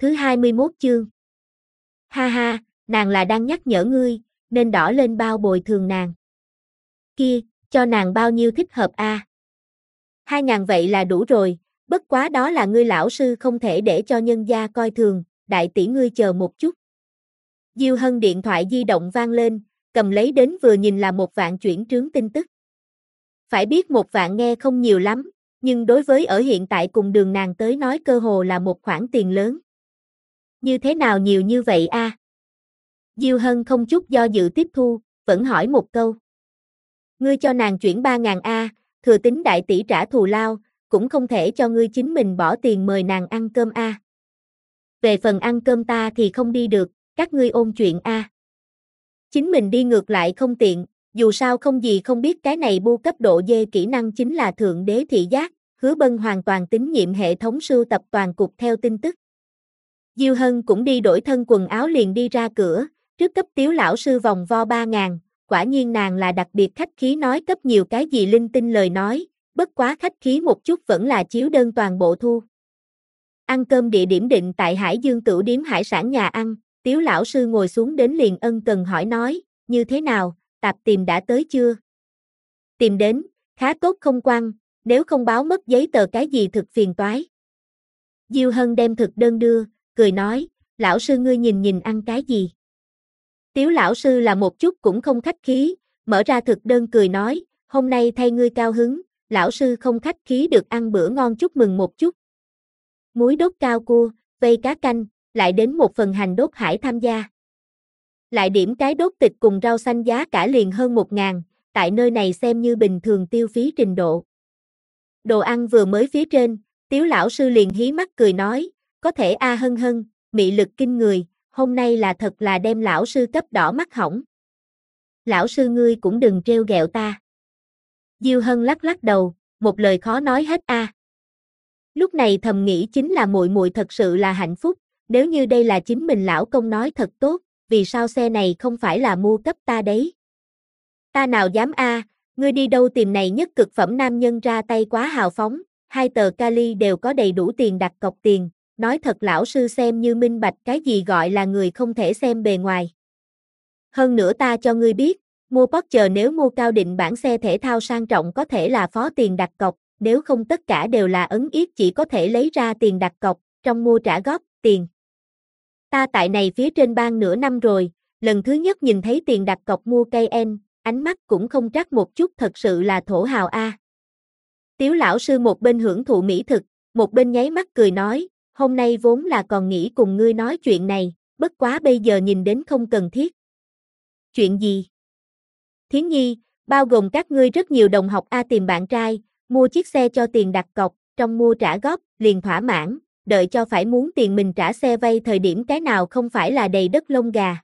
Thứ 21 chương. Ha ha, nàng là đang nhắc nhở ngươi, nên đỏ lên bao bồi thường nàng. Kia, cho nàng bao nhiêu thích hợp a? 2.000 vậy là đủ rồi, bất quá đó là ngươi lão sư không thể để cho nhân gia coi thường, đại tỷ ngươi chờ một chút. Diêu Hân điện thoại di động vang lên, cầm lấy đến vừa nhìn là 1.000.000 chuyển trướng tin tức. Phải biết 1.000.000 nghe không nhiều lắm, nhưng đối với ở hiện tại cùng đường nàng tới nói cơ hồ là một khoản tiền lớn. Như thế nào nhiều như vậy a? Diêu Hân không chút do dự tiếp thu, vẫn hỏi một câu. Ngươi cho nàng chuyển 3.000 a, thừa tính đại tỷ trả thù lao, cũng không thể cho ngươi chính mình bỏ tiền mời nàng ăn cơm a. Về phần ăn cơm ta thì không đi được, các ngươi ôn chuyện a. Chính mình đi ngược lại không tiện, dù sao không gì không biết cái này bu cấp độ dê kỹ năng chính là thượng đế thị giác, Hứa Bân hoàn toàn tín nhiệm hệ thống sưu tập toàn cục theo tin tức. Diêu Hân cũng đi đổi thân quần áo liền đi ra cửa, trước cấp Tiếu lão sư vòng vo 3.000, quả nhiên nàng là đặc biệt khách khí nói cấp nhiều cái gì linh tinh lời nói, bất quá khách khí một chút vẫn là chiếu đơn toàn bộ thu. Ăn cơm địa điểm định tại Hải Dương Tửu điếm hải sản nhà ăn, Tiếu lão sư ngồi xuống đến liền ân cần hỏi nói, như thế nào, tạp tìm đã tới chưa? Tìm đến, khá tốt không quăng, nếu không báo mất giấy tờ cái gì thực phiền toái. Diêu Hân đem thực đơn đưa, cười nói, lão sư ngươi nhìn nhìn ăn cái gì? Tiếu lão sư là một chút cũng không khách khí, mở ra thực đơn cười nói, hôm nay thay ngươi cao hứng, lão sư không khách khí được ăn bữa ngon chúc mừng một chút. Muối đốt cao cua, vây cá canh, lại đến một phần hành đốt hải tham gia. Lại điểm cái đốt thịt cùng rau xanh giá cả liền hơn 1.000, tại nơi này xem như bình thường tiêu phí trình độ. Đồ ăn vừa mới phía trên, Tiếu lão sư liền hí mắt cười nói, có thể a Hân Hân, mị lực kinh người, hôm nay là thật là đem lão sư cấp đỏ mắt hỏng. Lão sư ngươi cũng đừng trêu ghẹo ta. Diêu Hân lắc lắc đầu, một lời khó nói hết a. Lúc này thầm nghĩ chính là muội muội thật sự là hạnh phúc, nếu như đây là chính mình lão công nói thật tốt, vì sao xe này không phải là mua cấp ta đấy? Ta nào dám a, ngươi đi đâu tìm này nhất cực phẩm nam nhân ra tay quá hào phóng, 2 tờ kali đều có đầy đủ tiền đặt cọc tiền, nói thật lão sư xem như minh bạch cái gì gọi là người không thể xem bề ngoài. Hơn nữa ta cho ngươi biết, mua Porsche nếu mua cao định bản xe thể thao sang trọng có thể là phó tiền đặt cọc, nếu không tất cả đều là ấn yết chỉ có thể lấy ra tiền đặt cọc, trong mua trả góp, tiền. Ta tại này phía trên bang nửa năm rồi, lần thứ nhất nhìn thấy tiền đặt cọc mua cây en, ánh mắt cũng không trắc một chút thật sự là thổ hào a. Tiếu lão sư một bên hưởng thụ mỹ thực, một bên nháy mắt cười nói, hôm nay vốn là còn nghĩ cùng ngươi nói chuyện này, bất quá bây giờ nhìn đến không cần thiết. Chuyện gì? Thiến Nhi, bao gồm các ngươi rất nhiều đồng học A tìm bạn trai, mua chiếc xe cho tiền đặt cọc, trong mua trả góp, liền thỏa mãn, đợi cho phải muốn tiền mình trả xe vay thời điểm cái nào không phải là đầy đất lông gà.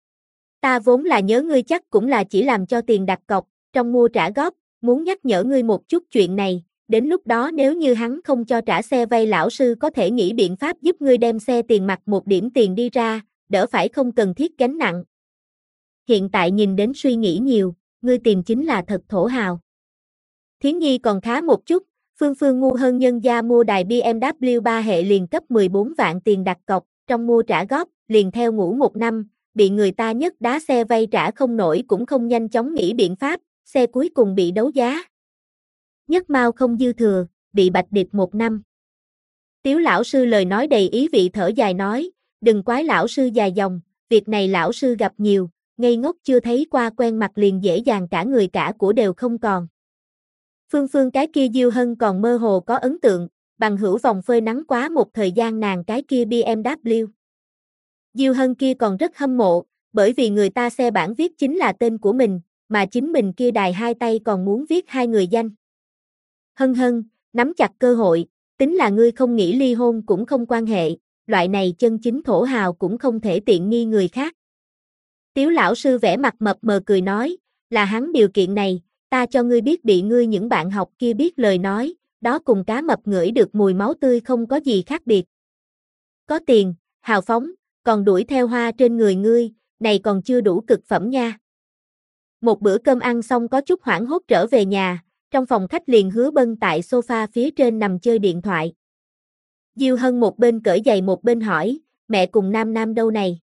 Ta vốn là nhớ ngươi chắc cũng là chỉ làm cho tiền đặt cọc, trong mua trả góp, muốn nhắc nhở ngươi một chút chuyện này, đến lúc đó nếu như hắn không cho trả xe vay lão sư có thể nghĩ biện pháp giúp ngươi đem xe tiền mặt một điểm tiền đi ra, đỡ phải không cần thiết gánh nặng. Hiện tại nhìn đến suy nghĩ nhiều, ngươi tìm chính là thật thổ hào. Thiến Nhi còn khá một chút, Phương Phương ngu hơn nhân gia mua đài BMW 3 hệ liền cấp 14 vạn tiền đặt cọc, trong mua trả góp, liền theo ngủ 1 năm, bị người ta nhấc đá xe vay trả không nổi cũng không nhanh chóng nghĩ biện pháp, xe cuối cùng bị đấu giá. Nhất mao không dư thừa, bị bạch địch 1 năm. Tiếu lão sư lời nói đầy ý vị thở dài nói, đừng quái lão sư dài dòng, việc này lão sư gặp nhiều, ngây ngốc chưa thấy qua quen mặt liền dễ dàng cả người cả của đều không còn. Phương Phương cái kia Diêu Hân còn mơ hồ có ấn tượng, bằng hữu vòng phơi nắng quá một thời gian nàng cái kia BMW. Diêu Hân kia còn rất hâm mộ, bởi vì người ta xe bản viết chính là tên của mình, mà chính mình kia đài hai tay còn muốn viết hai người danh. Hân Hân, nắm chặt cơ hội, tính là ngươi không nghĩ ly hôn cũng không quan hệ, loại này chân chính thổ hào cũng không thể tiện nghi người khác. Tiếu lão sư vẻ mặt mập mờ cười nói, là hắn điều kiện này, ta cho ngươi biết bị ngươi những bạn học kia biết lời nói, đó cùng cá mập ngửi được mùi máu tươi không có gì khác biệt. Có tiền, hào phóng, còn đuổi theo hoa trên người ngươi, này còn chưa đủ cực phẩm nha. Một bữa cơm ăn xong có chút hoảng hốt trở về nhà, trong phòng khách liền Hứa Bân tại sofa phía trên nằm chơi điện thoại. Diêu Hân một bên cởi giày một bên hỏi, mẹ cùng Nam Nam đâu này?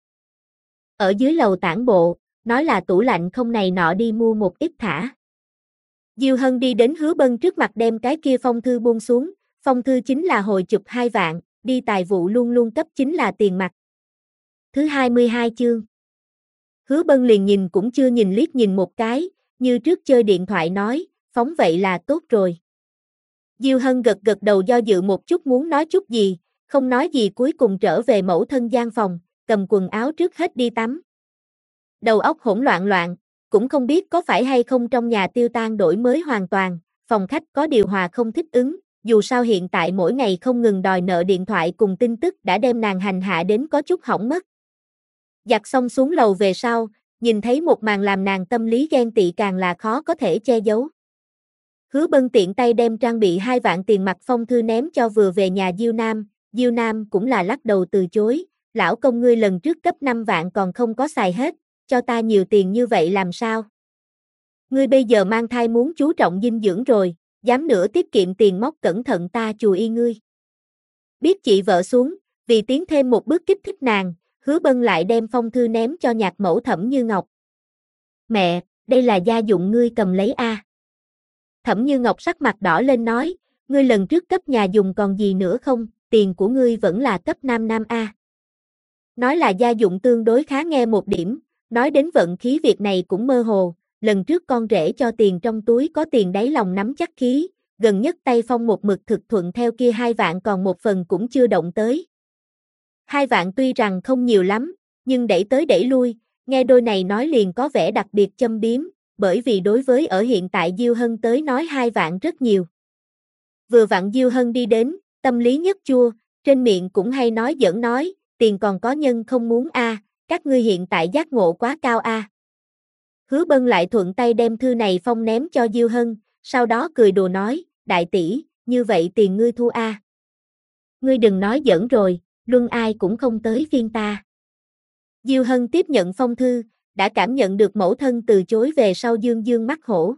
Ở dưới lầu tản bộ, nói là tủ lạnh không này nọ đi mua một ít thả. Diêu Hân đi đến Hứa Bân trước mặt đem cái kia phong thư buông xuống, phong thư chính là hồi chụp 2 vạn, đi tài vụ luôn luôn cấp chính là tiền mặt. Thứ 22 chương. Hứa Bân liền nhìn cũng chưa nhìn liếc nhìn một cái, như trước chơi điện thoại nói, phóng vậy là tốt rồi. Diêu Hân gật gật đầu do dự một chút muốn nói chút gì, không nói gì cuối cùng trở về mẫu thân gian phòng, cầm quần áo trước hết đi tắm. Đầu óc hỗn loạn loạn, cũng không biết có phải hay không trong nhà tiêu tan đổi mới hoàn toàn, phòng khách có điều hòa không thích ứng, dù sao hiện tại mỗi ngày không ngừng đòi nợ điện thoại cùng tin tức đã đem nàng hành hạ đến có chút hỏng mất. Giặt xong xuống lầu về sau, nhìn thấy một màn làm nàng tâm lý ghen tị càng là khó có thể che giấu. Hứa Bân tiện tay đem trang bị 2 vạn tiền mặt phong thư ném cho vừa về nhà Diêu Nam cũng là lắc đầu từ chối, lão công ngươi lần trước cấp 5 vạn còn không có xài hết, cho ta nhiều tiền như vậy làm sao? Ngươi bây giờ mang thai muốn chú trọng dinh dưỡng rồi, dám nữa tiết kiệm tiền móc cẩn thận ta chù y ngươi. Biết chị vợ xuống, vì tiến thêm một bước kích thích nàng, Hứa Bân lại đem phong thư ném cho nhạc mẫu Thẩm Như Ngọc. Mẹ, đây là gia dụng ngươi cầm lấy a. Thẩm Như Ngọc sắc mặt đỏ lên nói, ngươi lần trước cấp nhà dùng còn gì nữa không, tiền của ngươi vẫn là cấp Nam Nam a. Nói là gia dụng tương đối khá nghe một điểm, nói đến vận khí việc này cũng mơ hồ, lần trước con rể cho tiền trong túi có tiền đáy lòng nắm chắc khí, gần nhất tay phong một mực thực thuận theo kia 2 vạn còn một phần cũng chưa động tới. 2 vạn tuy rằng không nhiều lắm, nhưng đẩy tới đẩy lui, nghe đôi này nói liền có vẻ đặc biệt châm biếm, bởi vì đối với ở hiện tại Diêu Hân tới nói 2 vạn rất nhiều. Vừa vặn Diêu Hân đi đến, tâm lý nhất chua, trên miệng cũng hay nói giỡn nói, tiền còn có nhân không muốn a, các ngươi hiện tại giác ngộ quá cao a. Hứa Bân lại thuận tay đem thư này phong ném cho Diêu Hân, sau đó cười đùa nói, đại tỷ, như vậy tiền ngươi thu a. Ngươi đừng nói giỡn rồi, luân ai cũng không tới phiên ta. Diêu Hân tiếp nhận phong thư, đã cảm nhận được mẫu thân từ chối về sau dương dương mắt hổ.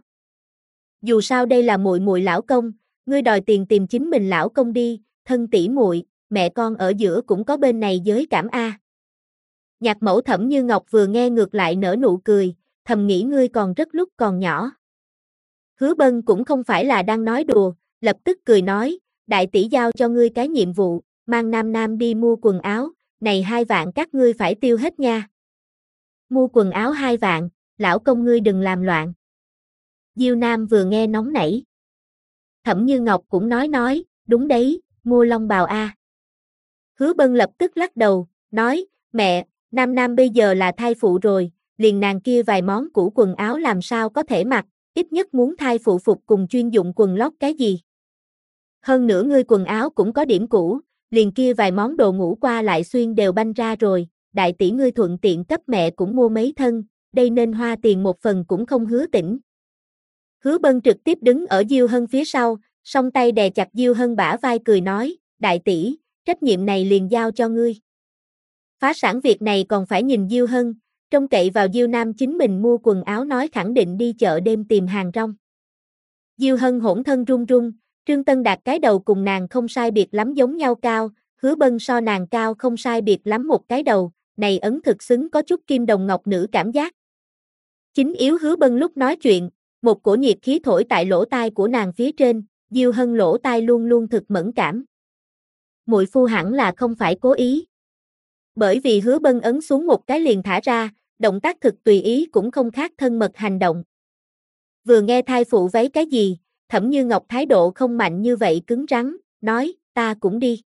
Dù sao đây là muội muội lão công, ngươi đòi tiền tìm chính mình lão công đi, thân tỷ muội, mẹ con ở giữa cũng có bên này giới cảm a. Nhạc mẫu Thẩm Như Ngọc vừa nghe ngược lại nở nụ cười, thầm nghĩ ngươi còn rất lúc còn nhỏ. Hứa Bân cũng không phải là đang nói đùa, lập tức cười nói, đại tỷ giao cho ngươi cái nhiệm vụ, mang Nam Nam đi mua quần áo, này 2 vạn các ngươi phải tiêu hết nha. Mua quần áo 2 vạn, lão công ngươi đừng làm loạn. Diêu Nam vừa nghe nóng nảy. Thẩm Như Ngọc cũng nói, đúng đấy, mua long bào a. Hứa Bân lập tức lắc đầu, nói, mẹ, Nam Nam bây giờ là thai phụ rồi, liền nàng kia vài món cũ quần áo làm sao có thể mặc, ít nhất muốn thai phụ phục cùng chuyên dụng quần lót cái gì. Hơn nữa ngươi quần áo cũng có điểm cũ, liền kia vài món đồ ngủ qua lại xuyên đều banh ra rồi, đại tỷ ngươi thuận tiện cấp mẹ cũng mua mấy thân, đây nên hoa tiền một phần cũng không hứa tỉnh. Hứa Bân trực tiếp đứng ở Diêu Hân phía sau, song tay đè chặt Diêu Hân bả vai cười nói, đại tỷ, trách nhiệm này liền giao cho ngươi. Phá sản việc này còn phải nhìn Diêu Hân, trông cậy vào Diêu Nam chính mình mua quần áo nói khẳng định đi chợ đêm tìm hàng rong. Diêu Hân hỗn thân run run, Trương Tân Đạt cái đầu cùng nàng không sai biệt lắm giống nhau cao, Hứa Bân so nàng cao không sai biệt lắm một cái đầu, này ấn thực xứng có chút kim đồng ngọc nữ cảm giác. Chính yếu Hứa Bân lúc nói chuyện, một cổ nhiệt khí thổi tại lỗ tai của nàng phía trên, Diêu Hân lỗ tai luôn luôn thực mẫn cảm. Muội phu hẳn là không phải cố ý. Bởi vì Hứa Bân ấn xuống một cái liền thả ra, động tác thực tùy ý cũng không khác thân mật hành động. Vừa nghe thai phụ váy cái gì, Thẩm Như Ngọc thái độ không mạnh như vậy cứng rắn, nói, ta cũng đi.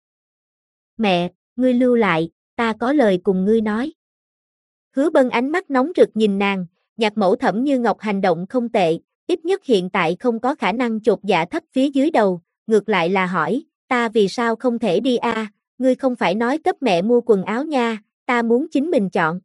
Mẹ, ngươi lưu lại, ta có lời cùng ngươi nói. Hứa Bân ánh mắt nóng rực nhìn nàng, nhạc mẫu Thẩm Như Ngọc hành động không tệ, ít nhất hiện tại không có khả năng chột dạ thấp phía dưới đầu, ngược lại là hỏi, ta vì sao không thể đi a? Ngươi không phải nói cấp mẹ mua quần áo nha, ta muốn chính mình chọn.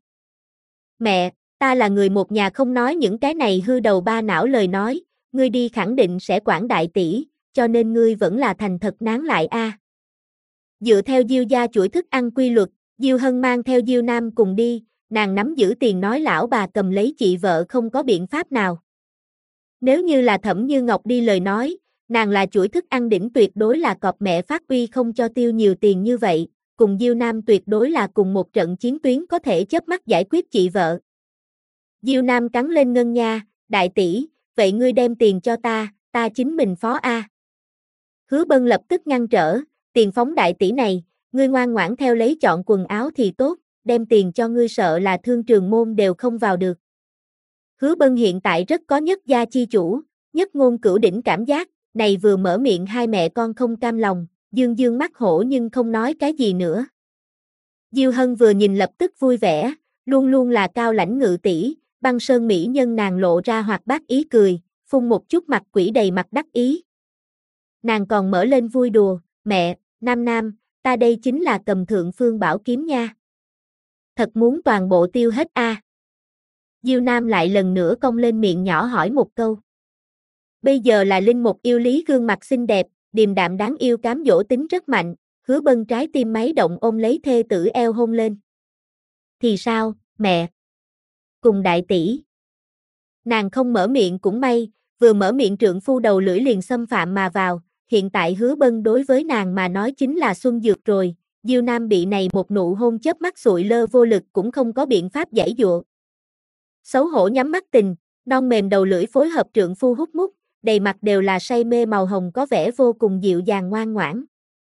Mẹ, ta là người một nhà không nói những cái này hư đầu ba não lời nói, ngươi đi khẳng định sẽ quản đại tỷ, cho nên ngươi vẫn là thành thật nán lại a. Dựa theo Diêu gia chuỗi thức ăn quy luật, Diêu Hân mang theo Diêu Nam cùng đi, nàng nắm giữ tiền nói lão bà cầm lấy chị vợ không có biện pháp nào. Nếu như là Thẩm Như Ngọc đi lời nói, nàng là chuỗi thức ăn đỉnh tuyệt đối là cọp mẹ phát uy không cho tiêu nhiều tiền như vậy, cùng Diêu Nam tuyệt đối là cùng một trận chiến tuyến có thể chớp mắt giải quyết chị vợ. Diêu Nam cắn lên ngân nha, đại tỷ, vậy ngươi đem tiền cho ta chính mình phó a. Hứa Bân lập tức ngăn trở, tiền phóng đại tỷ này, ngươi ngoan ngoãn theo lấy chọn quần áo thì tốt, đem tiền cho ngươi sợ là Thương Trường Môn đều không vào được. Hứa Bân hiện tại rất có nhất gia chi chủ, nhất ngôn cửu đỉnh cảm giác, này vừa mở miệng hai mẹ con không cam lòng, dương dương mắt hổ nhưng không nói cái gì nữa. Diêu Hân vừa nhìn lập tức vui vẻ, luôn luôn là cao lãnh ngự tỷ, băng sơn mỹ nhân nàng lộ ra hoạt bát ý cười, phun một chút mặt quỷ đầy mặt đắc ý. Nàng còn mở lên vui đùa, mẹ, Nam, ta đây chính là cầm thượng phương bảo kiếm nha. Thật muốn toàn bộ tiêu hết a. Diêu Nam lại lần nữa cong lên miệng nhỏ hỏi một câu. Bây giờ là linh mục yêu lý gương mặt xinh đẹp, điềm đạm đáng yêu cám dỗ tính rất mạnh, Hứa Bân trái tim máy động ôm lấy thê tử eo hôn lên. Thì sao, mẹ? Cùng đại tỷ. Nàng không mở miệng cũng may, vừa mở miệng trượng phu đầu lưỡi liền xâm phạm mà vào, hiện tại Hứa Bân đối với nàng mà nói chính là xuân dược rồi, Diêu Nam bị này một nụ hôn chớp mắt sụi lơ vô lực cũng không có biện pháp giãy dụa. Xấu hổ nhắm mắt tình, non mềm đầu lưỡi phối hợp trượng phu hút mút, đầy mặt đều là say mê màu hồng có vẻ vô cùng dịu dàng ngoan ngoãn.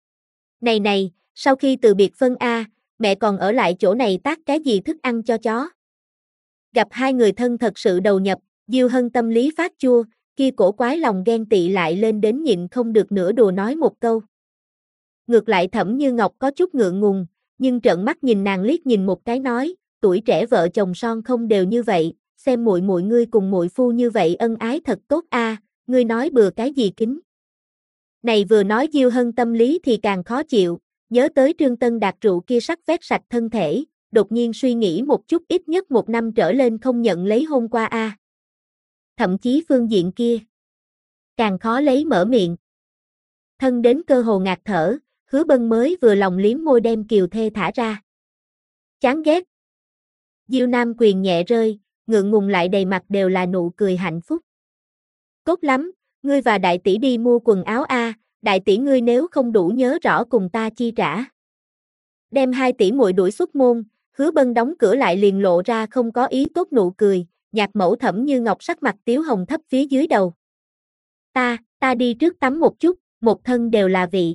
Này, sau khi từ biệt phân a, mẹ còn ở lại chỗ này tác cái gì thức ăn cho chó. Gặp hai người thân thật sự đầu nhập, Diêu Hân tâm lý phát chua, kia cổ quái lòng ghen tị lại lên đến nhịn không được nữa đùa nói một câu. Ngược lại Thẩm Như Ngọc có chút ngượng ngùng, nhưng trợn mắt nhìn nàng liếc nhìn một cái nói, tuổi trẻ vợ chồng son không đều như vậy, xem muội muội ngươi cùng muội phu như vậy ân ái thật tốt a, ngươi nói bừa cái gì kính. Này vừa nói Diêu Hân tâm lý thì càng khó chịu, nhớ tới Trương Tân Đạt rượu kia sắc vét sạch thân thể, đột nhiên suy nghĩ một chút ít nhất 1 năm trở lên không nhận lấy hôn qua a. Thậm chí phương diện kia càng khó lấy mở miệng. Thân đến cơ hồ ngạt thở, Hứa Bân mới vừa lòng liếm môi đem kiều thê thả ra. Chán ghét. Diêu Nam quyền nhẹ rơi, ngượng ngùng lại đầy mặt đều là nụ cười hạnh phúc. Tốt lắm, ngươi và đại tỷ đi mua quần áo a, đại tỷ ngươi nếu không đủ nhớ rõ cùng ta chi trả. Đem 2 tỷ muội đuổi xuất môn, Hứa Bân đóng cửa lại liền lộ ra không có ý tốt nụ cười, nhạc mẫu Thẩm Như Ngọc sắc mặt tiếu hồng thấp phía dưới đầu. Ta đi trước tắm một chút, một thân đều là vị.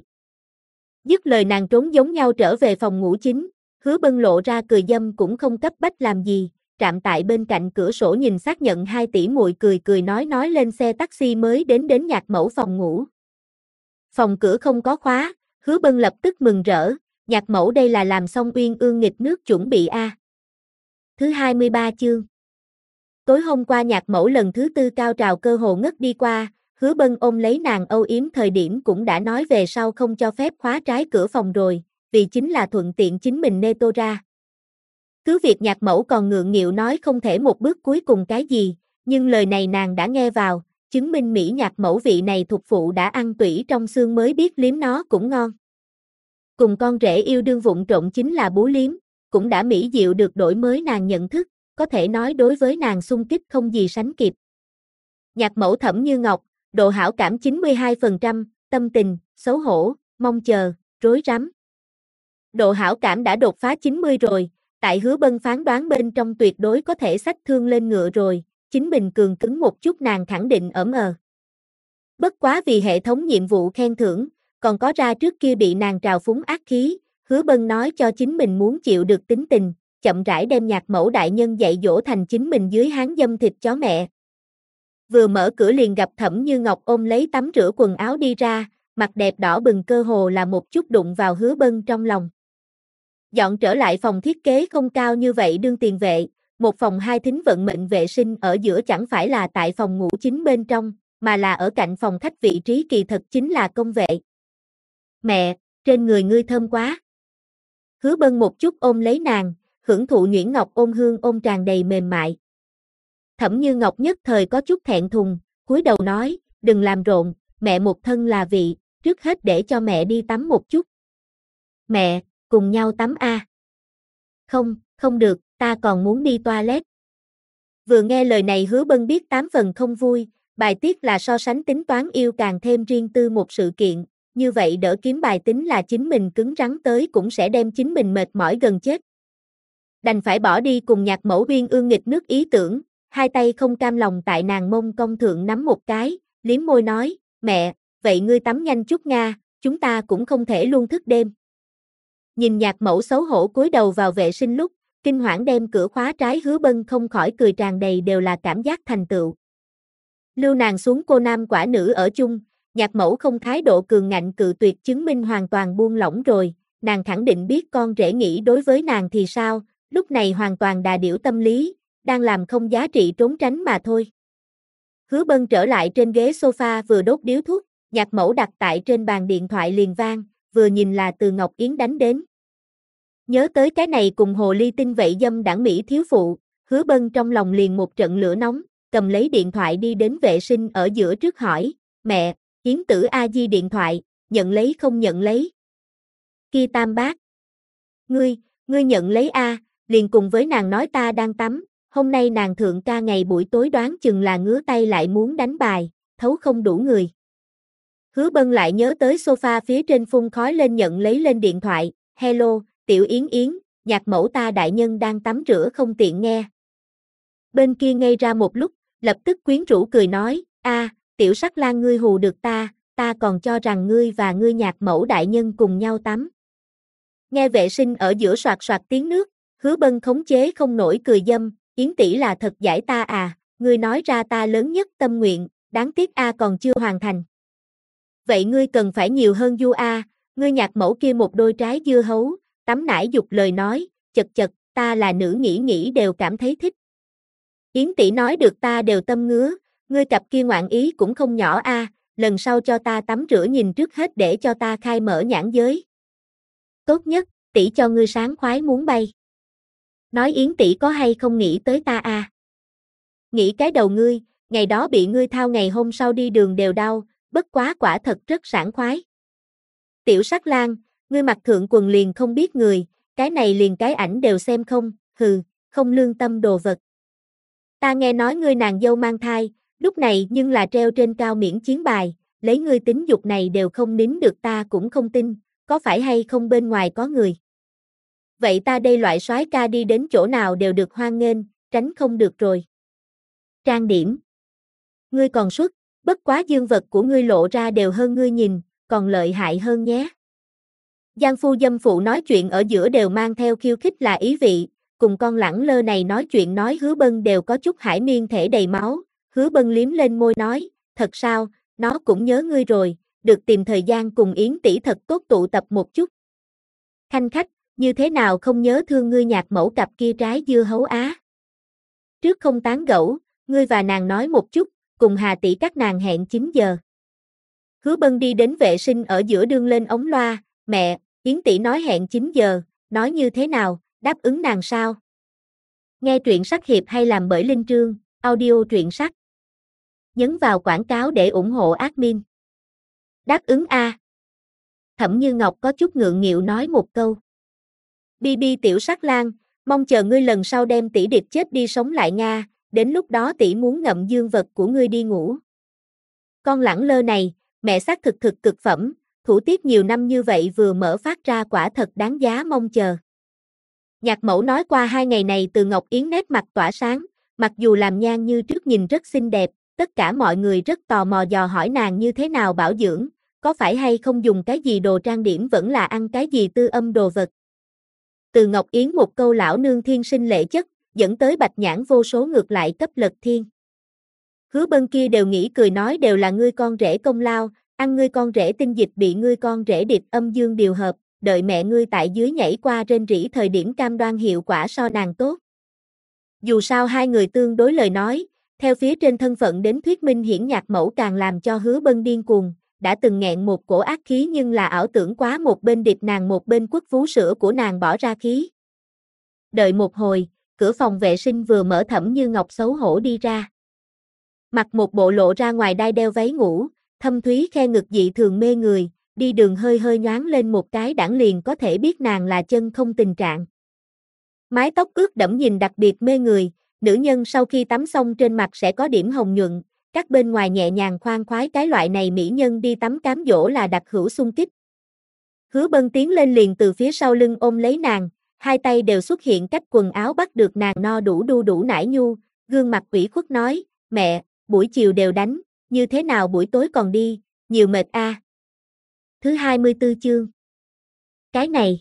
Dứt lời nàng trốn giống nhau trở về phòng ngủ chính, Hứa Bân lộ ra cười dâm cũng không cấp bách làm gì, trạm tại bên cạnh cửa sổ nhìn xác nhận 2 tỷ muội cười nói lên xe taxi mới đến nhạc mẫu phòng ngủ. Phòng cửa không có khóa, Hứa Bân lập tức mừng rỡ, nhạc mẫu đây là làm xong uyên ương nghịch nước chuẩn bị a. Thứ 23 chương. Tối hôm qua nhạc mẫu lần thứ 4 cao trào cơ hồ ngất đi qua, Hứa Bân ôm lấy nàng âu yếm thời điểm cũng đã nói về sau không cho phép khóa trái cửa phòng rồi, vì chính là thuận tiện chính mình nê tô ra. Cứ việc nhạc mẫu còn ngượng nghịu nói không thể một bước cuối cùng cái gì, nhưng lời này nàng đã nghe vào, chứng minh Mỹ nhạc mẫu vị này thục phụ đã ăn tủy trong xương mới biết liếm nó cũng ngon. Cùng con rể yêu đương vụng trộn chính là bú liếm, cũng đã mỹ diệu được đổi mới nàng nhận thức, có thể nói đối với nàng xung kích không gì sánh kịp. Nhạc mẫu Thẩm Như Ngọc, độ hảo cảm 92%, tâm tình, xấu hổ, mong chờ, rối rắm. Độ hảo cảm đã đột phá 90 rồi, tại Hứa Bân phán đoán bên trong tuyệt đối có thể xách thương lên ngựa rồi, chính mình cường cứng một chút nàng khẳng định ẩm ờ. Bất quá vì hệ thống nhiệm vụ khen thưởng, còn có ra trước kia bị nàng trào phúng ác khí, Hứa Bân nói cho chính mình muốn chịu được tính tình, chậm rãi đem nhạc mẫu đại nhân dạy dỗ thành chính mình dưới háng dâm thịt chó mẹ. Vừa mở cửa liền gặp Thẩm Như Ngọc ôm lấy tắm rửa quần áo đi ra, mặt đẹp đỏ bừng cơ hồ là một chút đụng vào Hứa Bân trong lòng. Dọn trở lại phòng thiết kế không cao như vậy đương tiền vệ, một phòng 2 thính vận mệnh vệ sinh ở giữa chẳng phải là tại phòng ngủ chính bên trong, mà là ở cạnh phòng khách vị trí kỳ thật chính là công vệ. Mẹ, trên người ngươi thơm quá. Hứa Bân một chút ôm lấy nàng, hưởng thụ nhuyễn ngọc ôn hương ôm tràn đầy mềm mại. Thẩm Như Ngọc nhất thời có chút thẹn thùng, cúi đầu nói, đừng làm rộn, mẹ một thân là vị, trước hết để cho mẹ đi tắm một chút. Mẹ, cùng nhau tắm a. Không được, ta còn muốn đi toilet. Vừa nghe lời này Hứa Bân biết 8 phần không vui, bài tiết là so sánh tính toán yêu càng thêm riêng tư một sự kiện, như vậy đỡ kiếm bài tính là chính mình cứng rắn tới cũng sẽ đem chính mình mệt mỏi gần chết. Đành phải bỏ đi cùng Nhạc Mẫu uyên ương nghịch nước ý tưởng, hai tay không cam lòng tại nàng mông cong thượng nắm một cái, liếm môi nói, mẹ, vậy ngươi tắm nhanh chút Nga, chúng ta cũng không thể luôn thức đêm. Nhìn Nhạc Mẫu xấu hổ cúi đầu vào vệ sinh lúc, kinh hoảng đem cửa khóa trái Hứa Bân không khỏi cười tràn đầy đều là cảm giác thành tựu. Lưu nàng xuống cô nam quả nữ ở chung, Nhạc Mẫu không thái độ cường ngạnh cự tuyệt chứng minh hoàn toàn buông lỏng rồi, nàng khẳng định biết con rể nghĩ đối với nàng thì sao, lúc này hoàn toàn đà điểu tâm lý, đang làm không giá trị trốn tránh mà thôi. Hứa Bân trở lại trên ghế sofa vừa đốt điếu thuốc, Nhạc Mẫu đặt tại trên bàn điện thoại liền vang, vừa nhìn là từ Ngọc Yến đánh đến. Nhớ tới cái này cùng hồ ly tinh vậy dâm đảng Mỹ thiếu phụ, Hứa Bân trong lòng liền một trận lửa nóng, cầm lấy điện thoại đi đến vệ sinh ở giữa trước hỏi, mẹ, Yến Tử A Di điện thoại, nhận lấy không nhận lấy? Kia tam bác. Ngươi nhận lấy A, liền cùng với nàng nói ta đang tắm, hôm nay nàng thượng ca ngày buổi tối đoán chừng là ngứa tay lại muốn đánh bài, thấu không đủ người. Hứa Bân lại nhớ tới sofa phía trên phun khói lên nhận lấy lên điện thoại, hello, Tiểu Yến Yến, Nhạc Mẫu ta đại nhân đang tắm rửa không tiện nghe. Bên kia ngây ra một lúc, lập tức quyến rũ cười nói, Tiểu Sắc Lan ngươi hù được ta còn cho rằng ngươi và ngươi Nhạc Mẫu đại nhân cùng nhau tắm. Nghe vệ sinh ở giữa soạt soạt tiếng nước, Hứa Bân khống chế không nổi cười dâm, Yến tỷ là thật giải ta à, ngươi nói ra ta lớn nhất tâm nguyện, đáng tiếc còn chưa hoàn thành. Vậy ngươi cần phải nhiều hơn du ngươi Nhạc Mẫu kia một đôi trái dưa hấu, tắm nải dục lời nói, chật, ta là nữ nghĩ đều cảm thấy thích. Yến tỷ nói được ta đều tâm ngứa, ngươi cặp kia ngoạn ý cũng không nhỏ lần sau cho ta tắm rửa nhìn trước hết để cho ta khai mở nhãn giới. Tốt nhất, tỷ cho ngươi sáng khoái muốn bay. Nói Yến tỷ có hay không nghĩ tới ta Nghĩ cái đầu ngươi, ngày đó bị ngươi thao ngày hôm sau đi đường đều đau, bất quá quả thật rất sảng khoái. Tiểu Sắc Lan, ngươi mặc thượng quần liền không biết người, cái này liền cái ảnh đều xem không, hừ, không lương tâm đồ vật. Ta nghe nói ngươi nàng dâu mang thai, lúc này nhưng là treo trên cao miễn chiến bài, lấy ngươi tính dục này đều không nín được ta cũng không tin, có phải hay không bên ngoài có người. Vậy ta đây loại soái ca đi đến chỗ nào đều được hoan nghênh, tránh không được rồi. Trang điểm. Ngươi còn xuất, bất quá dương vật của ngươi lộ ra đều hơn ngươi nhìn, còn lợi hại hơn nhé. Giang phu dâm phụ nói chuyện ở giữa đều mang theo khiêu khích là ý vị, cùng con lẳng lơ này nói chuyện nói Hứa Bân đều có chút hải miên thể đầy máu, Hứa Bân liếm lên môi nói, thật sao, nó cũng nhớ ngươi rồi, được tìm thời gian cùng Yến tỷ thật tốt tụ tập một chút. Khanh khách, như thế nào không nhớ thương ngươi Nhạc Mẫu cặp kia trái dưa hấu á. Trước không tán gẫu, ngươi và nàng nói một chút, cùng Hà tỷ các nàng hẹn 9 giờ. Hứa Bân đi đến vệ sinh ở giữa đương lên ống loa, mẹ, Yến tỷ nói hẹn 9 giờ, nói như thế nào, đáp ứng nàng sao? Nghe truyện sách hiệp hay làm bởi Linh Trương, audio truyện sách. Nhấn vào quảng cáo để ủng hộ admin. Đáp ứng Thẩm Như Ngọc có chút ngượng nghịu nói một câu. Bi Tiểu Sắc Lan, mong chờ ngươi lần sau đem tỷ điệp chết đi sống lại Nga, đến lúc đó tỷ muốn ngậm dương vật của ngươi đi ngủ. Con lẳng lơ này, mẹ xác thực cực phẩm, thủ tiếp nhiều năm như vậy vừa mở phát ra quả thật đáng giá mong chờ. Nhạc Mẫu nói qua 2 ngày này từ Ngọc Yến nét mặt tỏa sáng, mặc dù làm nhang như trước nhìn rất xinh đẹp, tất cả mọi người rất tò mò dò hỏi nàng như thế nào bảo dưỡng, có phải hay không dùng cái gì đồ trang điểm vẫn là ăn cái gì tư âm đồ vật. Từ Ngọc Yến một câu lão nương thiên sinh lệ chất, dẫn tới bạch nhãn vô số ngược lại cấp lật thiên. Hứa Bân kia đều nghĩ cười nói đều là ngươi con rể công lao, ăn ngươi con rể tinh dịch bị ngươi con rể điệp âm dương điều hợp, đợi mẹ ngươi tại dưới nhảy qua rên rỉ thời điểm cam đoan hiệu quả so nàng tốt. Dù sao hai người tương đối lời nói, theo phía trên thân phận đến thuyết minh hiển Nhạc Mẫu càng làm cho Hứa Bân điên cuồng, đã từng nghẹn một cổ ác khí nhưng là ảo tưởng quá một bên điệp nàng một bên quất vú sữa của nàng bỏ ra khí. Đợi một hồi, cửa phòng vệ sinh vừa mở Thẩm Như Ngọc xấu hổ đi ra. Mặc một bộ lộ ra ngoài đai đeo váy ngủ, thâm thúy khe ngực dị thường mê người, đi đường hơi hơi nhoáng lên một cái đãng liền có thể biết nàng là chân không tình trạng. Mái tóc ướt đẫm nhìn đặc biệt mê người, nữ nhân sau khi tắm xong trên mặt sẽ có điểm hồng nhuận, các bên ngoài nhẹ nhàng khoan khoái cái loại này mỹ nhân đi tắm cám dỗ là đặc hữu xung kích. Hứa Bân tiến lên liền từ phía sau lưng ôm lấy nàng, hai tay đều xuất hiện cách quần áo bắt được nàng no đủ đu đủ nải nhu, gương mặt ủy khuất nói, mẹ, buổi chiều đều đánh, như thế nào buổi tối còn đi, nhiều mệt a. Thứ 24 chương. Cái này,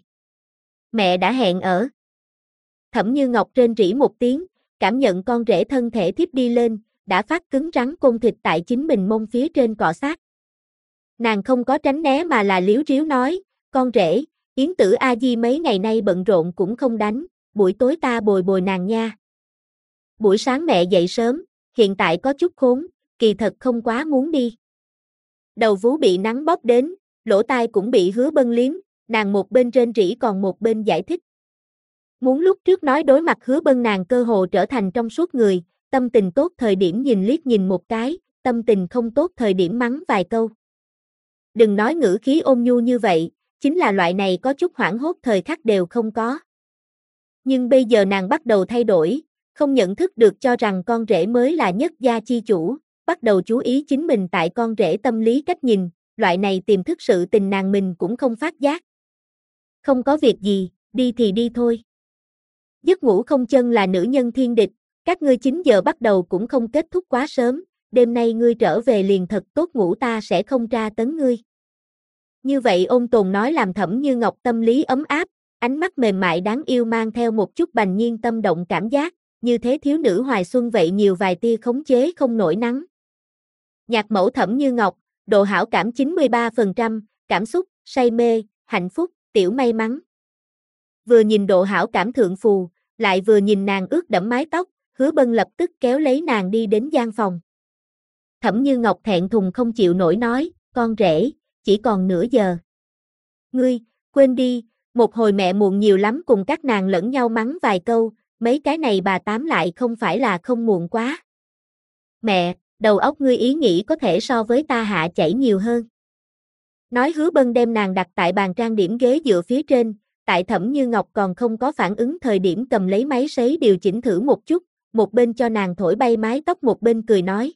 mẹ đã hẹn ở. Thẩm Như Ngọc rên rỉ một tiếng, cảm nhận con rể thân thể thiếp đi lên, đã phát cứng rắn côn thịt tại chính mình mông phía trên cọ sát. Nàng không có tránh né mà là liếu riếu nói, con rể, Yến Tử A Di mấy ngày nay bận rộn cũng không đánh, buổi tối ta bồi bồi nàng nha. Buổi sáng mẹ dậy sớm, hiện tại có chút khốn, kỳ thật không quá muốn đi. Đầu vú bị nắng bóp đến, lỗ tai cũng bị Hứa Bân liếm, nàng một bên rên rỉ còn một bên giải thích. Muốn lúc trước nói đối mặt Hứa Bân nàng cơ hồ trở thành trong suốt người, tâm tình tốt thời điểm nhìn liếc nhìn một cái, tâm tình không tốt thời điểm mắng vài câu. Đừng nói ngữ khí ôn nhu như vậy, chính là loại này có chút hoảng hốt thời khắc đều không có. Nhưng bây giờ nàng bắt đầu thay đổi, không nhận thức được cho rằng con rể mới là nhất gia chi chủ, bắt đầu chú ý chính mình tại con rể tâm lý cách nhìn, loại này tiềm thức sự tình nàng mình cũng không phát giác. Không có việc gì, đi thì đi thôi. Giấc ngủ không chân là nữ nhân thiên địch, các ngươi 9 giờ bắt đầu cũng không kết thúc quá sớm, đêm nay ngươi trở về liền thật tốt ngủ ta sẽ không tra tấn ngươi. Như vậy ôn tồn nói làm Thẩm Như Ngọc tâm lý ấm áp, ánh mắt mềm mại đáng yêu mang theo một chút bành nhiên tâm động cảm giác, như thế thiếu nữ hoài xuân vậy nhiều vài tia khống chế không nổi nắng. Nhạc mẫu Thẩm Như Ngọc, độ hảo cảm 93%, cảm xúc, say mê, hạnh phúc, tiểu may mắn. Vừa nhìn độ hảo cảm thượng phù, lại vừa nhìn nàng ướt đẫm mái tóc, Hứa Bân lập tức kéo lấy nàng đi đến gian phòng. Thẩm Như Ngọc thẹn thùng không chịu nổi nói, con rể, chỉ còn nửa giờ. Ngươi, quên đi, một hồi mẹ muộn nhiều lắm cùng các nàng lẫn nhau mắng vài câu, mấy cái này bà tám lại không phải là không muộn quá. Mẹ, đầu óc ngươi ý nghĩ có thể so với ta hạ chảy nhiều hơn. Nói Hứa Bân đem nàng đặt tại bàn trang điểm ghế dựa phía trên, tại Thẩm Như Ngọc còn không có phản ứng thời điểm cầm lấy máy sấy điều chỉnh thử một chút, một bên cho nàng thổi bay mái tóc một bên cười nói.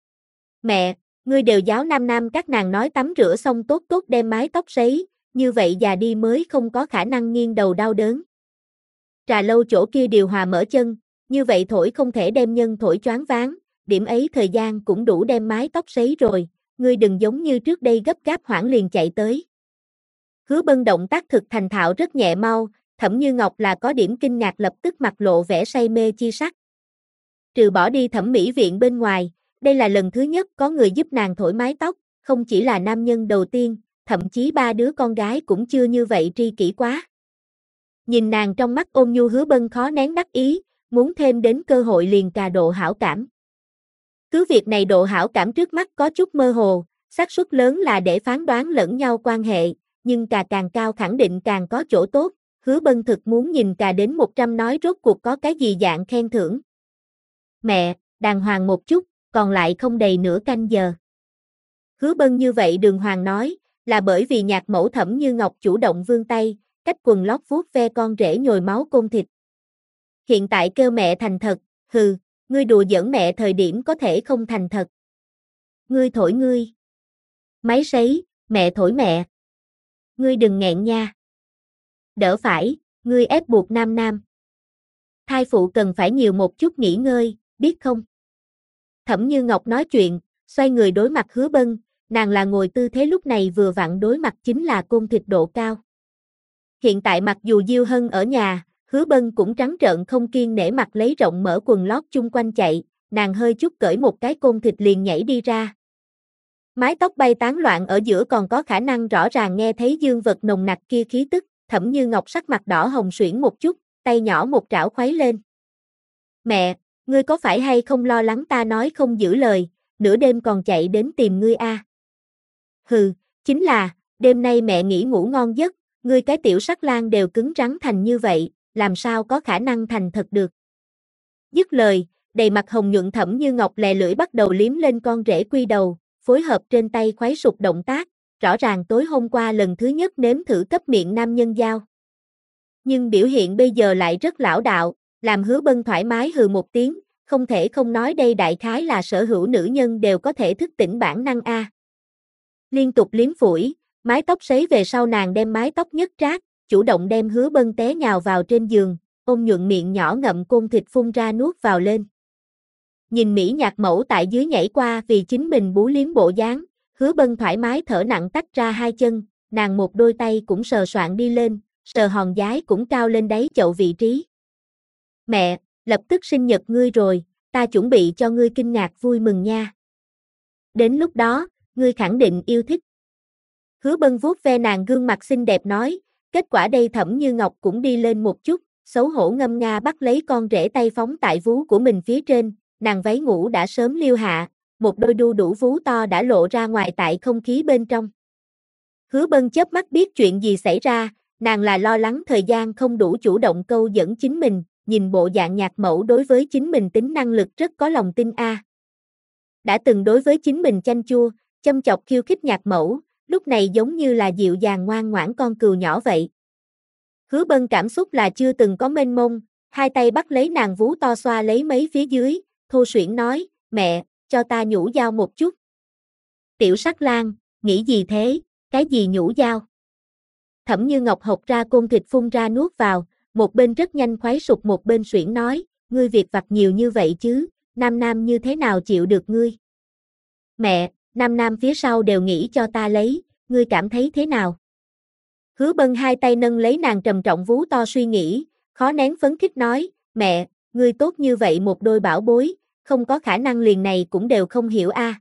Mẹ, ngươi đều giáo nam nam các nàng nói tắm rửa xong tốt tốt đem mái tóc sấy, như vậy già đi mới không có khả năng nghiêng đầu đau đớn. Trà lâu chỗ kia điều hòa mở chân, như vậy thổi không thể đem nhân thổi choáng váng, điểm ấy thời gian cũng đủ đem mái tóc sấy rồi, ngươi đừng giống như trước đây gấp gáp hoảng liền chạy tới. Hứa Bân động tác thực thành thạo rất nhẹ mau, Thẩm Như Ngọc là có điểm kinh ngạc lập tức mặt lộ vẻ say mê chi sắc. Trừ bỏ đi thẩm mỹ viện bên ngoài, đây là lần thứ nhất có người giúp nàng thổi mái tóc, không chỉ là nam nhân đầu tiên, thậm chí 3 đứa con gái cũng chưa như vậy tri kỷ quá. Nhìn nàng trong mắt ôn nhu Hứa Bân khó nén đắc ý, muốn thêm đến cơ hội liền cà độ hảo cảm. Cứ việc này độ hảo cảm trước mắt có chút mơ hồ, xác suất lớn là để phán đoán lẫn nhau quan hệ, nhưng cà càng cao khẳng định càng có chỗ tốt, Hứa Bân thực muốn nhìn cà đến 100 nói rốt cuộc có cái gì dạng khen thưởng. Mẹ, đàng hoàng một chút, còn lại không đầy nửa canh giờ. Hứa Bân như vậy đường hoàng nói, là bởi vì nhạc mẫu Thẩm Như Ngọc chủ động vươn tay, cách quần lót vuốt ve con rể nhồi máu côn thịt. Hiện tại kêu mẹ thành thật, hừ, ngươi đùa giỡn mẹ thời điểm có thể không thành thật. Ngươi thổi ngươi. Máy sấy, mẹ thổi mẹ. Ngươi đừng nghẹn nha. Đỡ phải, ngươi ép buộc nam nam. Thai phụ cần phải nhiều một chút nghỉ ngơi, biết không? Thẩm Như Ngọc nói chuyện, xoay người đối mặt Hứa Bân, nàng là ngồi tư thế lúc này vừa vặn đối mặt chính là côn thịt độ cao. Hiện tại mặc dù Diêu Hân ở nhà, Hứa Bân cũng trắng trợn không kiêng nể mặt lấy rộng mở quần lót chung quanh chạy, nàng hơi chút cởi một cái côn thịt liền nhảy đi ra. Mái tóc bay tán loạn ở giữa còn có khả năng rõ ràng nghe thấy dương vật nồng nặc kia khí tức, Thẩm Như Ngọc sắc mặt đỏ hồng suyễn một chút, tay nhỏ một trảo khuấy lên. Mẹ, ngươi có phải hay không lo lắng ta nói không giữ lời, nửa đêm còn chạy đến tìm ngươi a? Hừ, chính là, đêm nay mẹ nghỉ ngủ ngon giấc, ngươi cái tiểu sắc lang đều cứng rắn thành như vậy, làm sao có khả năng thành thật được. Dứt lời, đầy mặt hồng nhuận Thẩm Như Ngọc lè lưỡi bắt đầu liếm lên con rể quy đầu, phối hợp trên tay khuấy sụp động tác, rõ ràng tối hôm qua lần thứ nhất nếm thử cấp miệng nam nhân giao. Nhưng biểu hiện bây giờ lại rất lão đạo, làm Hứa Bân thoải mái hừ một tiếng, không thể không nói đây đại khái là sở hữu nữ nhân đều có thể thức tỉnh bản năng a. Liên tục liếm phủi, mái tóc sấy về sau nàng đem mái tóc nhấc trát, chủ động đem Hứa Bân té nhào vào trên giường, ôm nhuận miệng nhỏ ngậm côn thịt phun ra nuốt vào lên. Nhìn Mỹ Nhạc Mẫu tại dưới nhảy qua vì chính mình bú liếm bộ dáng, Hứa Bân thoải mái thở nặng tách ra hai chân, nàng một đôi tay cũng sờ soạng đi lên, sờ hòn giái cũng cao lên đáy chậu vị trí. Mẹ, lập tức sinh nhật ngươi rồi, ta chuẩn bị cho ngươi kinh ngạc vui mừng nha. Đến lúc đó, ngươi khẳng định yêu thích. Hứa Bân vuốt ve nàng gương mặt xinh đẹp nói, kết quả đây Thẩm Như Ngọc cũng đi lên một chút, xấu hổ ngâm nga bắt lấy con rể tay phóng tại vú của mình phía trên, nàng váy ngủ đã sớm liêu hạ, một đôi đu đủ vú to đã lộ ra ngoài tại không khí bên trong. Hứa Bân chớp mắt biết chuyện gì xảy ra, nàng là lo lắng thời gian không đủ chủ động câu dẫn chính mình, nhìn bộ dạng Nhạc Mẫu đối với chính mình tính năng lực rất có lòng tin a. Đã từng đối với chính mình chanh chua, châm chọc khiêu khích Nhạc Mẫu, lúc này giống như là dịu dàng ngoan ngoãn con cừu nhỏ vậy. Hứa Bân cảm xúc là chưa từng có mênh mông, hai tay bắt lấy nàng vú to xoa lấy mấy phía dưới, thô suyễn nói, mẹ, cho ta nhũ dao một chút. Tiểu Sắc Lang, nghĩ gì thế, cái gì nhũ dao? Thẩm Như Ngọc hộc ra côn thịt phun ra nuốt vào, một bên rất nhanh khoái sụp một bên suyễn nói, ngươi việc vặt nhiều như vậy chứ, Nam Nam như thế nào chịu được ngươi? Mẹ, Nam Nam phía sau đều nghĩ cho ta lấy, ngươi cảm thấy thế nào? Hứa Bân hai tay nâng lấy nàng trầm trọng vú to suy nghĩ, khó nén phấn khích nói, mẹ, ngươi tốt như vậy một đôi bảo bối, không có khả năng liền này cũng đều không hiểu a.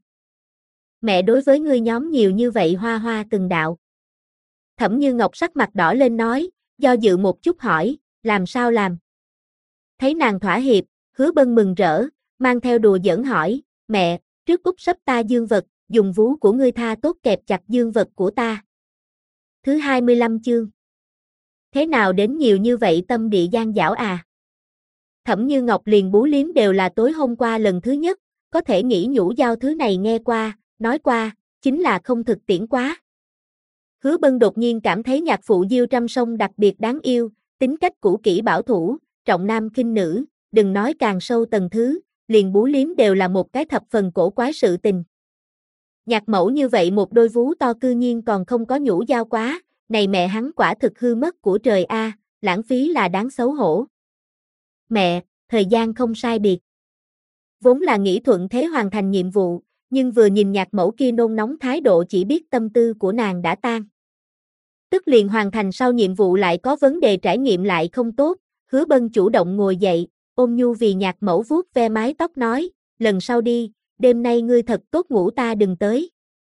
Mẹ đối với ngươi nhóm nhiều như vậy hoa hoa từng đạo. Thẩm Như Ngọc sắc mặt đỏ lên nói, do dự một chút hỏi, làm sao làm? Thấy nàng thỏa hiệp, Hứa Bân mừng rỡ, mang theo đùa giỡn hỏi, mẹ, trước úp sấp ta dương vật, dùng vú của ngươi tha tốt kẹp chặt dương vật của ta. Thứ 25 chương. Thế nào đến nhiều như vậy tâm địa gian dảo à? Thẩm Như Ngọc liền bú liếm đều là tối hôm qua lần thứ nhất, có thể nghĩ nhũ dao thứ này nghe qua, nói qua, chính là không thực tiễn quá. Hứa Bân đột nhiên cảm thấy nhạc phụ Diêu Trăm Sông đặc biệt đáng yêu, tính cách cũ kỹ bảo thủ, trọng nam khinh nữ, đừng nói càng sâu tầng thứ, liền bú liếm đều là một cái thập phần cổ quái sự tình. Nhạc Mẫu như vậy một đôi vú to cư nhiên còn không có nhũ dao quá, này mẹ hắn quả thực hư mất của trời a, lãng phí là đáng xấu hổ. Mẹ, thời gian không sai biệt. Vốn là nghĩ thuận thế hoàn thành nhiệm vụ, nhưng vừa nhìn Nhạc Mẫu kia nôn nóng thái độ chỉ biết tâm tư của nàng đã tan. Tức liền hoàn thành sau nhiệm vụ lại có vấn đề trải nghiệm lại không tốt, Hứa Bân chủ động ngồi dậy, ôm nhu vì Nhạc Mẫu vuốt ve mái tóc nói, lần sau đi, đêm nay ngươi thật tốt ngủ ta đừng tới.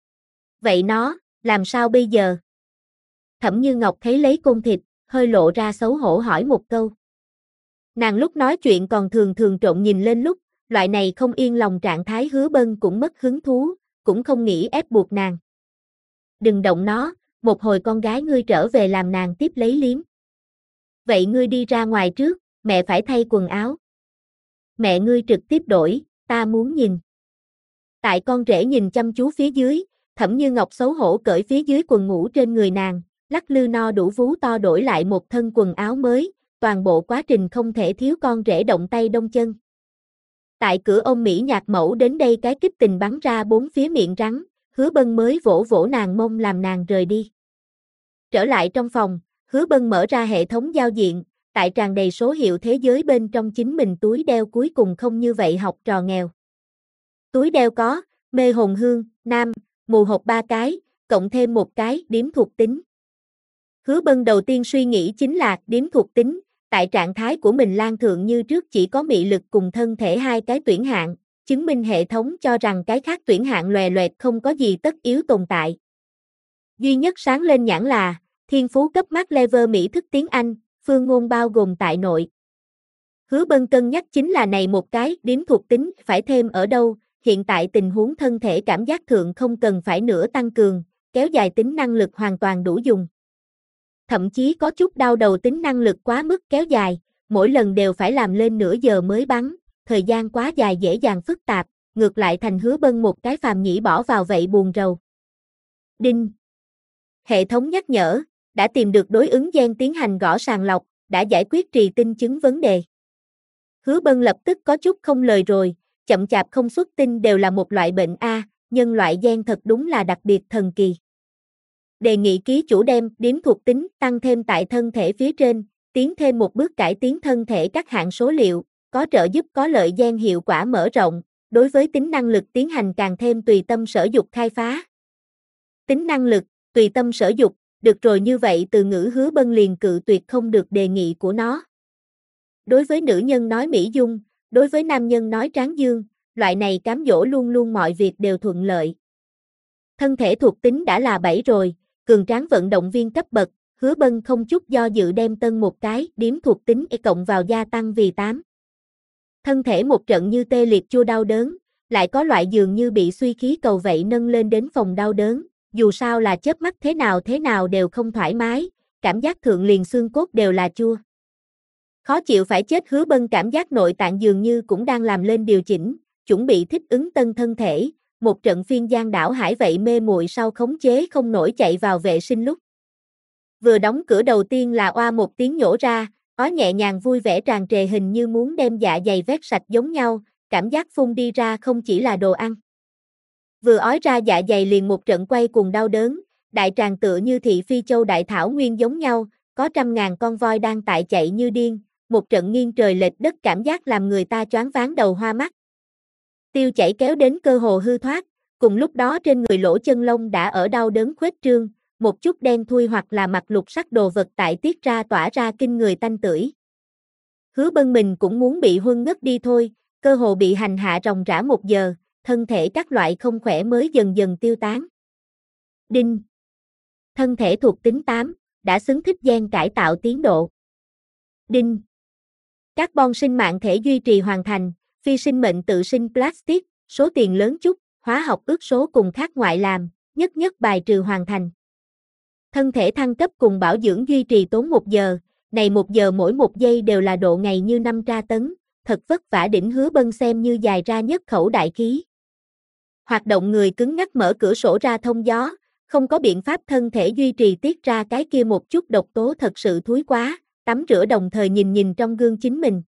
Vậy nó, làm sao bây giờ? Thẩm Như Ngọc thấy lấy côn thịt, hơi lộ ra xấu hổ hỏi một câu. Nàng lúc nói chuyện còn thường thường trộn nhìn lên lúc, loại này không yên lòng trạng thái Hứa Bân cũng mất hứng thú, cũng không nghĩ ép buộc nàng. Đừng động nó, một hồi con gái ngươi trở về làm nàng tiếp lấy liếm. Vậy ngươi đi ra ngoài trước, mẹ phải thay quần áo. Mẹ ngươi trực tiếp đổi, ta muốn nhìn. Tại con rể nhìn chăm chú phía dưới, Thẩm Như Ngọc xấu hổ cởi phía dưới quần ngủ trên người nàng, lắc lư no đủ vú to đổi lại một thân quần áo mới, toàn bộ quá trình không thể thiếu con rể động tay đông chân. Tại cửa ông Mỹ Nhạc Mẫu đến đây cái kích tình bắn ra bốn phía miệng rắn, Hứa Bân mới vỗ vỗ nàng mông làm nàng rời đi. Trở lại trong phòng, Hứa Bân mở ra hệ thống giao diện, tại tràn đầy số hiệu thế giới bên trong chính mình túi đeo cuối cùng không như vậy học trò nghèo. Túi đeo có, mê hồn hương, nam, mù hộp 3 cái, cộng thêm một cái, điếm thuộc tính. Hứa Bân đầu tiên suy nghĩ chính là điếm thuộc tính, tại trạng thái của mình lang thượng như trước chỉ có mị lực cùng thân thể hai cái tuyển hạng, chứng minh hệ thống cho rằng cái khác tuyển hạng lòe loẹt không có gì tất yếu tồn tại. Duy nhất sáng lên nhãn là, thiên phú cấp max level Mỹ thức tiếng Anh, phương ngôn bao gồm tại nội. Hứa Bân cân nhắc chính là này một cái điếm thuộc tính phải thêm ở đâu, hiện tại tình huống thân thể cảm giác thượng không cần phải nữa tăng cường, kéo dài tính năng lực hoàn toàn đủ dùng. Thậm chí có chút đau đầu tính năng lực quá mức kéo dài, mỗi lần đều phải làm lên nửa giờ mới bắn, thời gian quá dài dễ dàng phức tạp, ngược lại thành Hứa Bân một cái phàm nhĩ bỏ vào vậy buồn rầu. Đinh. Hệ thống nhắc nhở, đã tìm được đối ứng gen tiến hành gõ sàng lọc, đã giải quyết trì tinh chứng vấn đề. Hứa Bân lập tức có chút không lời rồi, chậm chạp không xuất tinh đều là một loại bệnh a, nhân loại gen thật đúng là đặc biệt thần kỳ. Đề nghị ký chủ đem điểm thuộc tính tăng thêm tại thân thể phía trên, tiến thêm một bước cải tiến thân thể các hạng số liệu, có trợ giúp có lợi gen hiệu quả mở rộng, đối với tính năng lực tiến hành càng thêm tùy tâm sở dục khai phá. Tính năng lực, tùy tâm sở dục, được rồi như vậy từ ngữ Hứa Bân liền cự tuyệt không được đề nghị của nó. Đối với nữ nhân nói mỹ dung, đối với nam nhân nói tráng dương, loại này cám dỗ luôn luôn mọi việc đều thuận lợi. Thân thể thuộc tính đã là 7 rồi, cường tráng vận động viên cấp bậc, Hứa Bân không chút do dự đem tân một cái điểm thuộc tính cộng vào gia tăng vì 8. Thân thể một trận như tê liệt chua đau đớn, lại có loại dường như bị suy khí cầu vậy nâng lên đến phòng đau đớn, dù sao là chớp mắt thế nào đều không thoải mái, cảm giác thượng liền xương cốt đều là chua. Khó chịu phải chết. Hứa Bân cảm giác nội tạng dường như cũng đang làm lên điều chỉnh, chuẩn bị thích ứng tân thân thể, một trận phiên giang đảo hải vậy mê muội sau khống chế không nổi chạy vào vệ sinh lúc. Vừa đóng cửa đầu tiên là oa một tiếng nhổ ra, ó nhẹ nhàng vui vẻ tràn trề hình như muốn đem dạ dày vét sạch giống nhau, cảm giác phun đi ra không chỉ là đồ ăn. Vừa ói ra dạ dày liền một trận quay cuồng đau đớn, đại tràng tựa như thị phi châu đại thảo nguyên giống nhau, có trăm ngàn con voi đang tại chạy như điên, một trận nghiêng trời lệch đất cảm giác làm người ta choáng váng đầu hoa mắt. Tiêu chảy kéo đến cơ hồ hư thoát, cùng lúc đó trên người lỗ chân lông đã ở đau đớn khuếch trương, một chút đen thui hoặc là mặt lục sắc đồ vật tại tiết ra tỏa ra kinh người tanh tưởi. Hứa Bân mình cũng muốn bị huân ngất đi thôi, cơ hồ bị hành hạ ròng rã 1 giờ, thân thể các loại không khỏe mới dần dần tiêu tán. Đinh. Thân thể thuộc tính 8, đã xứng thích gen cải tạo tiến độ. Đinh. Carbon sinh mạng thể duy trì hoàn thành, phi sinh mệnh tự sinh plastic, số tiền lớn chút, hóa học ước số cùng khác ngoại làm, nhất nhất bài trừ hoàn thành. Thân thể thăng cấp cùng bảo dưỡng duy trì tốn 1 giờ, này 1 giờ mỗi 1 giây đều là độ ngày như 5 tra tấn, thật vất vả đỉnh. Hứa Bân xem như dài ra nhất khẩu đại khí. Hoạt động người cứng ngắc mở cửa sổ ra thông gió, không có biện pháp thân thể duy trì tiết ra cái kia một chút độc tố thật sự thúi quá, tắm rửa đồng thời nhìn trong gương chính mình.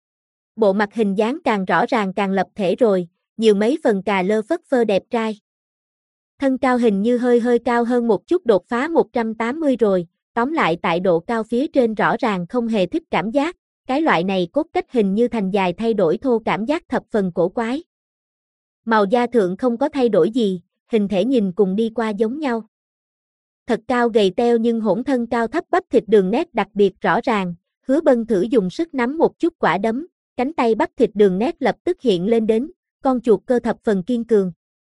Bộ mặt hình dáng càng rõ ràng càng lập thể rồi, nhiều mấy phần cà lơ phất phơ đẹp trai. Thân cao hình như hơi cao hơn một chút đột phá 180 rồi, tóm lại tại độ cao phía trên rõ ràng không hề thích cảm giác, cái loại này cốt cách hình như thành dài thay đổi thô cảm giác thập phần cổ quái. Màu da thượng không có thay đổi gì, hình thể nhìn cùng đi qua giống nhau. Thật cao gầy teo nhưng hỗn thân cao thấp bắp thịt đường nét đặc biệt rõ ràng, Hứa Bân thử dùng sức nắm một chút quả đấm, cánh tay bắp thịt đường nét lập tức hiện lên đến, con chuột cơ thập phần kiên cường.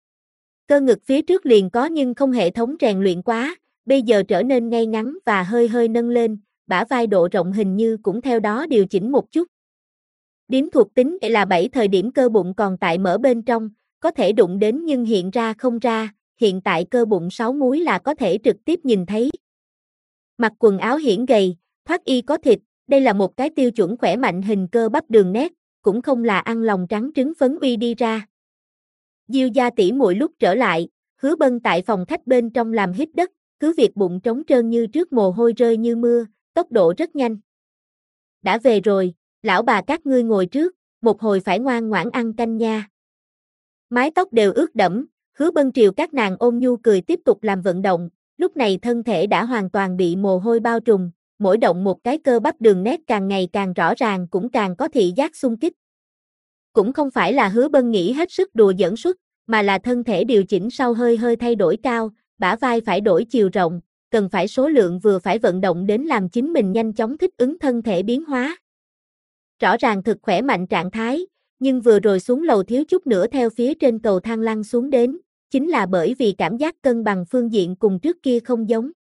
Cơ ngực phía trước liền có nhưng không hệ thống rèn luyện quá, bây giờ trở nên ngay ngắn và hơi nâng lên, bả vai độ rộng hình như cũng theo đó điều chỉnh một chút. Điểm thuộc tính là 7 thời điểm cơ bụng còn tại mở bên trong, có thể đụng đến nhưng hiện ra không ra, hiện tại cơ bụng 6 múi là có thể trực tiếp nhìn thấy. Mặc quần áo hiển gầy, thoát y có thịt, đây là một cái tiêu chuẩn khỏe mạnh hình cơ bắp đường nét, cũng không là ăn lòng trắng trứng phấn uy đi ra. Diêu gia tỷ muội lúc trở lại, Hứa Bân tại phòng khách bên trong làm hít đất, cứ việc bụng trống trơn như trước mồ hôi rơi như mưa, tốc độ rất nhanh. Đã về rồi, lão bà các ngươi ngồi trước, một hồi phải ngoan ngoãn ăn canh nha. Mái tóc đều ướt đẫm, Hứa Bân triều các nàng ôn nhu cười tiếp tục làm vận động, lúc này thân thể đã hoàn toàn bị mồ hôi bao trùm, mỗi động một cái cơ bắp đường nét càng ngày càng rõ ràng cũng càng có thị giác xung kích. Cũng không phải là Hứa Bân nghĩ hết sức đùa giỡn suất, mà là thân thể điều chỉnh sau hơi thay đổi cao, bả vai phải đổi chiều rộng, cần phải số lượng vừa phải vận động đến làm chính mình nhanh chóng thích ứng thân thể biến hóa. Rõ ràng thực khỏe mạnh trạng thái, nhưng vừa rồi xuống lầu thiếu chút nữa theo phía trên cầu thang lăn xuống đến, chính là bởi vì cảm giác cân bằng phương diện cùng trước kia không giống.